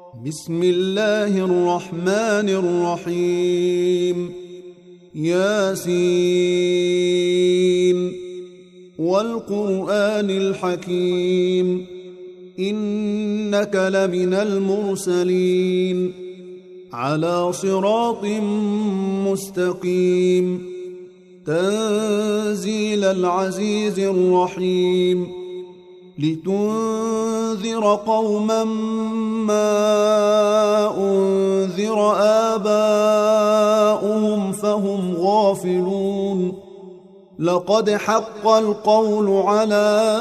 بسم الله الرحمن الرحيم. ياسين والقرآن الحكيم إنك لمن المرسلين على صراط مستقيم تنزيل العزيز الرحيم لتنذر قوما ما أنذر آباؤهم فهم غافلون. لقد حق القول على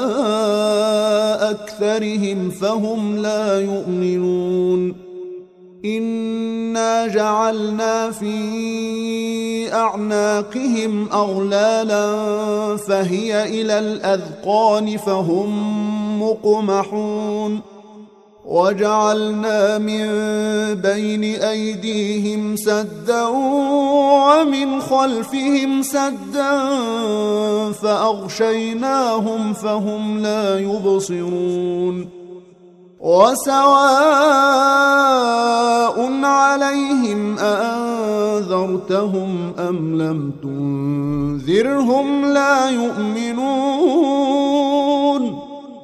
أكثرهم فهم لا يؤمنون. إنا جعلنا في أعناقهم أغلالا فهي إلى الأذقان فهم مقمحون. وجعلنا من بين أيديهم سدا ومن خلفهم سدا فأغشيناهم فهم لا يبصرون. وسواء عليهم أأنذرتهم أم لم تنذرهم لا يؤمنون.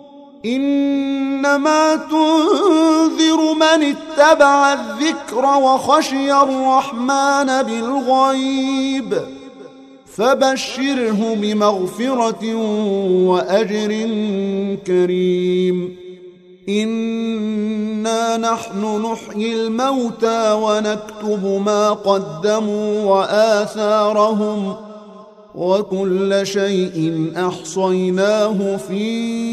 إنما تنذر من اتبع الذكر وخشي الرحمن بالغيب فبشره بمغفرة وأجر كريم. إنا نحن نحيي الموتى ونكتب ما قدموا وآثارهم وكل شيء أحصيناه في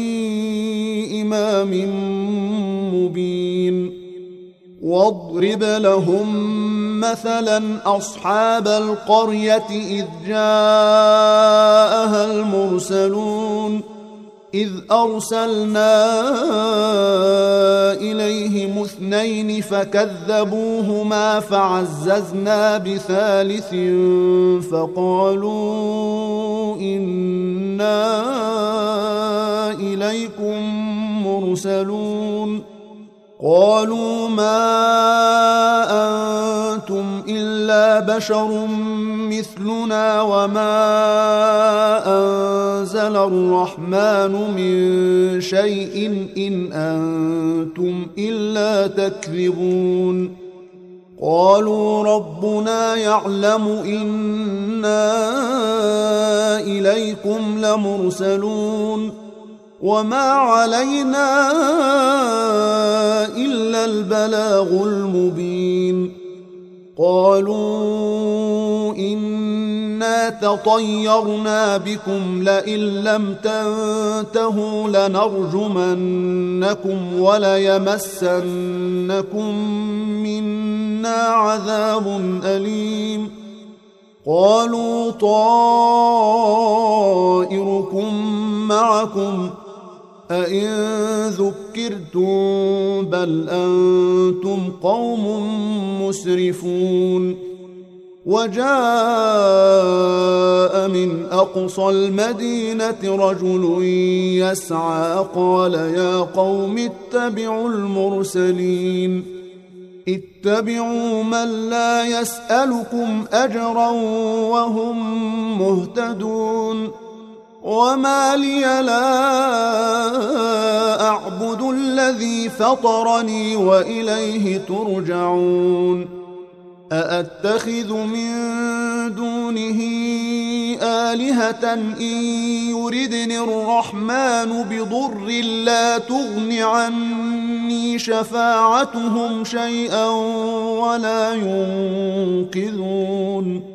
إمام مبين. واضرب لهم مثلا أصحاب القرية إذ جاءها المرسلون إذ أرسلنا إليهم اثنين فكذبوهما فعززنا بثالث فقالوا إنا إليكم مرسلون. قالوا ما أنتم إلا بشر مثلنا وما أنزل الرحمن من شيء إن أنتم إلا تكذبون. قالوا ربنا يعلم إنا إليكم لمرسلون وما علينا إلا البلاغ المبين. قالوا إنا تطيرنا بكم لئن لم تنتهوا لنرجمنكم وليمسنكم منا عذاب أليم. قالوا طائركم معكم أئن ذكرتم بل أنتم قوم مسرفون. وجاء من أقصى المدينة رجل يسعى قال يا قوم اتبعوا المرسلين اتبعوا من لا يسألكم أجرا وهم مهتدون. وما لي لا أعبد الذي فطرني وإليه ترجعون. أأتخذ من دونه آلهة إن يردني الرحمن بضر لا تغن عني شفاعتهم شيئا ولا ينقذون.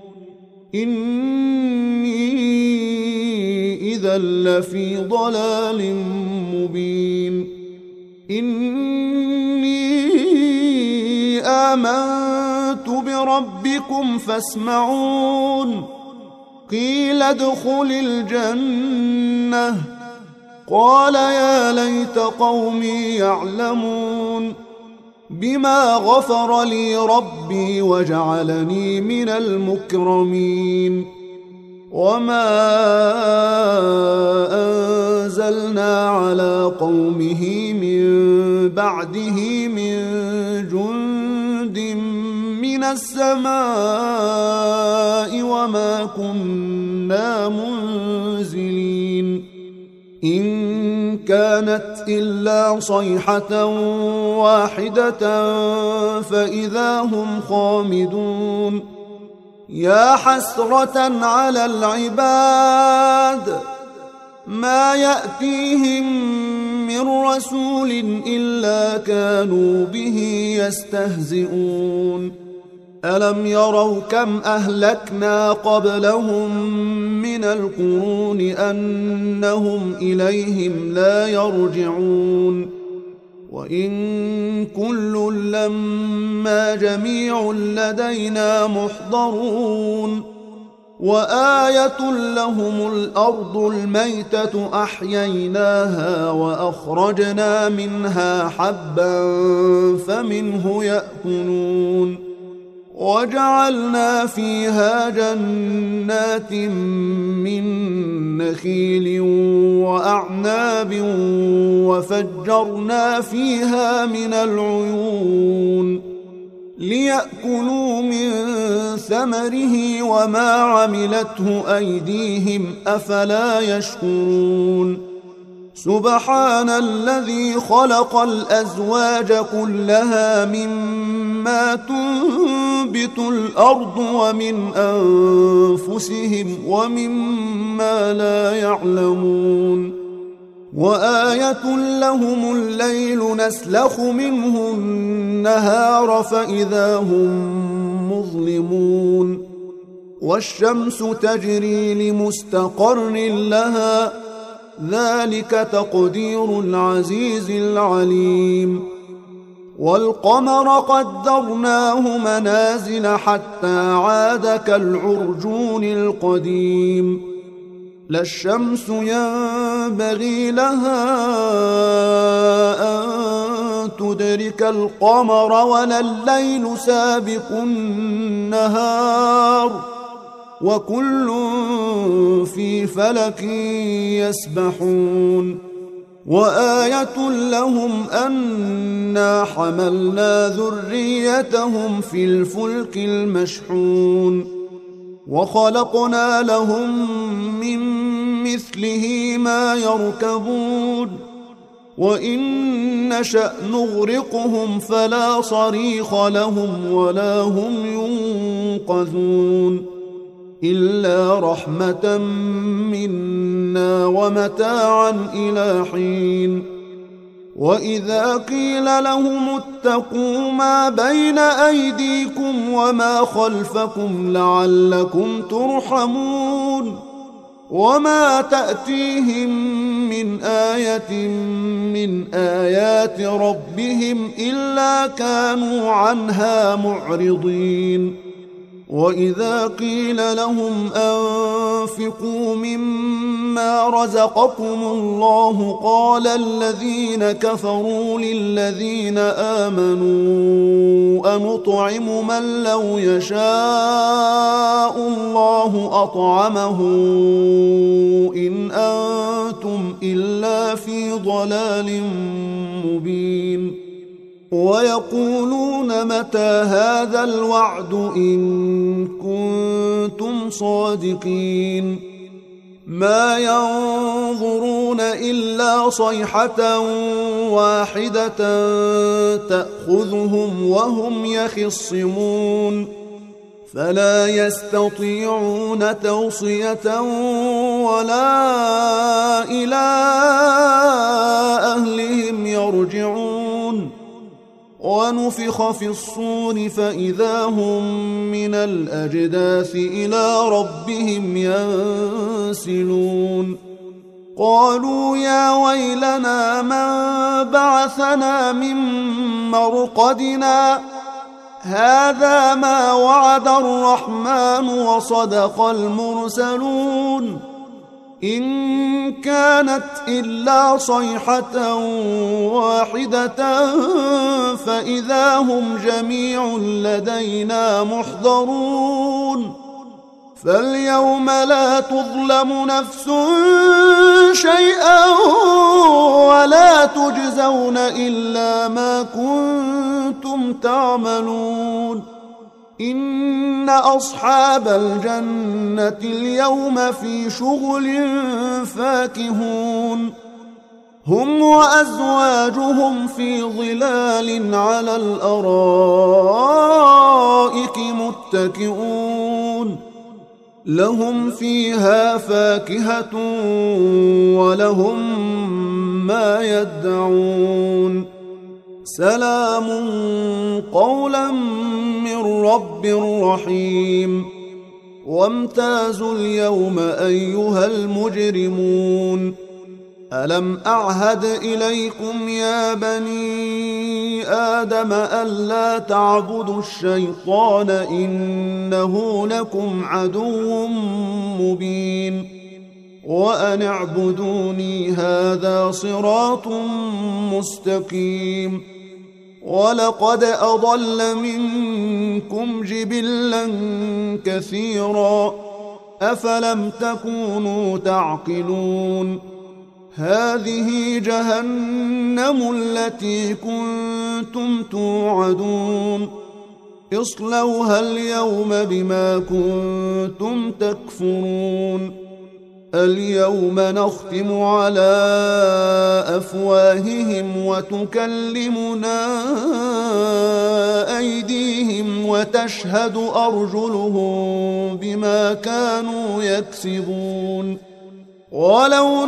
إني إذا لفي ضلال مبين. إني آمنت بربكم فاسمعون. قيل ادخل الجنة قال يا ليت قومي يعلمون بما غفر لي ربي وجعلني من المكرمين. وما أنزلنا على قومه من بعده من من السماء وما كنا منزلين إن كانت إلا صيحة واحدة فإذا هم خامدون يا حسرة على العباد ما يأتيهم من رسول إلا كانوا به يستهزئون ألم يروا كم أهلكنا قبلهم من القرون أنهم إليهم لا يرجعون وإن كل لما جميع لدينا محضرون وآية لهم الأرض الميتة أحييناها وأخرجنا منها حبا فمنه يأكلون وجعلنا فيها جنات من نخيل وأعناب وفجرنا فيها من العيون ليأكلوا من ثمره وما عملته أيديهم أفلا يشكرون سبحان الذي خلق الأزواج كلها مما تنبت الأرض ومن أنفسهم ومما لا يعلمون وآية لهم الليل نسلخ منه النهار فإذا هم مظلمون والشمس تجري لمستقر لها ذلك تقدير العزيز العليم والقمر قدرناه منازل حتى عاد كالعرجون القديم لا الشمس ينبغي لها أن تدرك القمر ولا الليل سابق النهار وكل في فلك يسبحون وآية لهم أنا حملنا ذريتهم في الفلك المشحون وخلقنا لهم من مثله ما يركبون وإن نشأ نغرقهم فلا صريخ لهم ولا هم ينقذون إلا رحمة منا ومتاعا إلى حين وإذا قيل لهم اتقوا ما بين أيديكم وما خلفكم لعلكم ترحمون وما تأتيهم من آية من آيات ربهم إلا كانوا عنها معرضين وإذا قيل لهم أنفقوا مما رزقكم الله قال الذين كفروا للذين آمنوا أنطعم من لو يشاء الله أطعمه إن أنتم إلا في ضلال مبين ويقولون متى هذا الوعد إن كنتم صادقين ما ينظرون إلا صيحة واحدة تأخذهم وهم يخصمون فلا يستطيعون توصية ولا إلى أهلهم يرجعون ونفخ في الصور فإذا هم من الأجداث إلى ربهم ينسلون قالوا يا ويلنا من بعثنا من مرقدنا هذا ما وعد الرحمن وصدق المرسلون إن كانت إلا صيحة واحدة فإذا هم جميع لدينا محضرون فاليوم لا تظلم نفس شيئا ولا تجزون إلا ما كنتم تعملون إن أصحاب الجنة اليوم في شغل فاكهون هم وأزواجهم في ظلال على الأرائك متكئون لهم فيها فاكهة ولهم ما يدعون سلام قولا من رب رحيم وامتازوا اليوم أيها المجرمون ألم أعهد إليكم يا بني آدم ألا تعبدوا الشيطان إنه لكم عدو مبين وأن اعبدوني هذا صراط مستقيم ولقد أضل منكم جبلا كثيرا أفلم تكونوا تعقلون هذه جهنم التي كنتم توعدون اصلوها اليوم بما كنتم تكفرون اليوم نختم على أفواههم وتكلمنا أيديهم وتشهد أرجلهم بما كانوا يكسبون ولو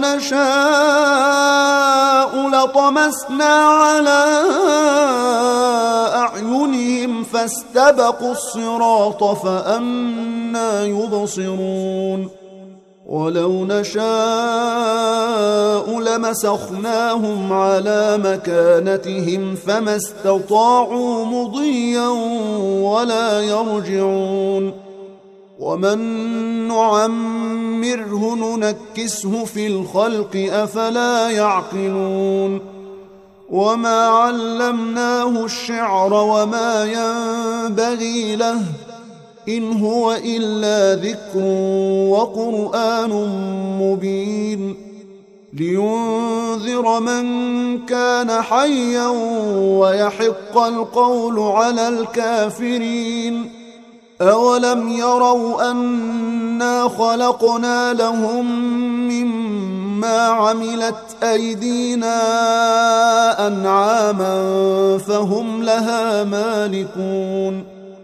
نشاء لطمسنا على أعينهم فاستبقوا الصراط فأنى يبصرون ولو نشاء لمسخناهم على مكانتهم فما استطاعوا مضيا ولا يرجعون ومن نعمره ننكسه في الخلق أفلا يعقلون وما علمناه الشعر وما ينبغي له إن هو إلا ذكر وقرآن مبين لينذر من كان حيا ويحق القول على الكافرين أولم يروا أنا خلقنا لهم مما عملت أيدينا أنعاما فهم لها مالكون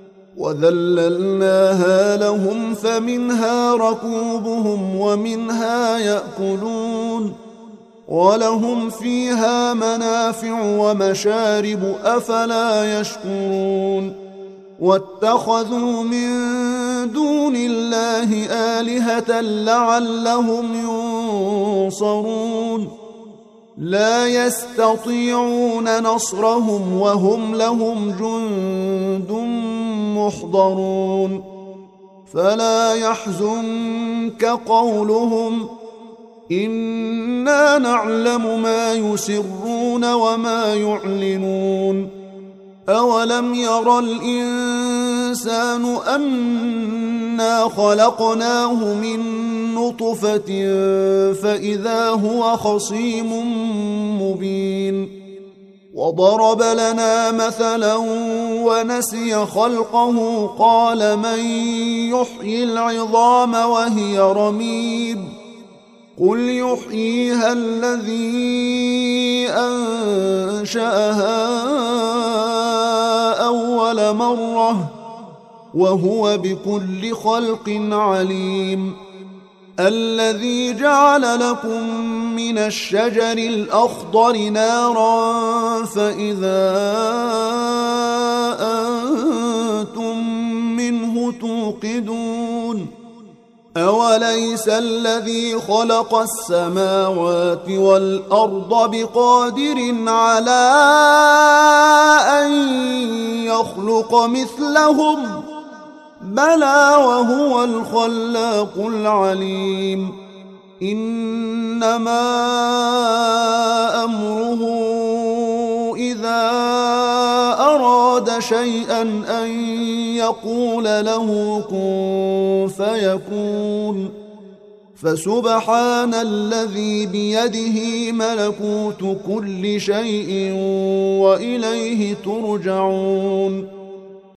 وذللناها لهم فمنها ركوبهم ومنها يأكلون ولهم فيها منافع ومشارب أفلا يشكرون واتخذوا من دون الله آلهة لعلهم ينصرون لا يستطيعون نصرهم وهم لهم جند محضرون فلا يحزنك قولهم إنا نعلم ما يسرون وما يعلنون أولم ير الإنسان أنا خلقناه من نطفة فإذا هو خصيم مبين وضرب لنا مثلا ونسي خلقه قال من يحيي العظام وهي رميم قل يحييها الذي أنشأها أول مرة وهو بكل خلق عليم الذي جعل لكم من الشجر الأخضر نارا فإذا أنتم منه توقدون أوليس الذي خلق السماوات والأرض بقادر على أن يخلق مثلهم بلى وهو الخلاق العليم إنما أمره إذا أراد شيئا أن يقول له كن فيكون فسبحان الذي بيده ملكوت كل شيء وإليه ترجعون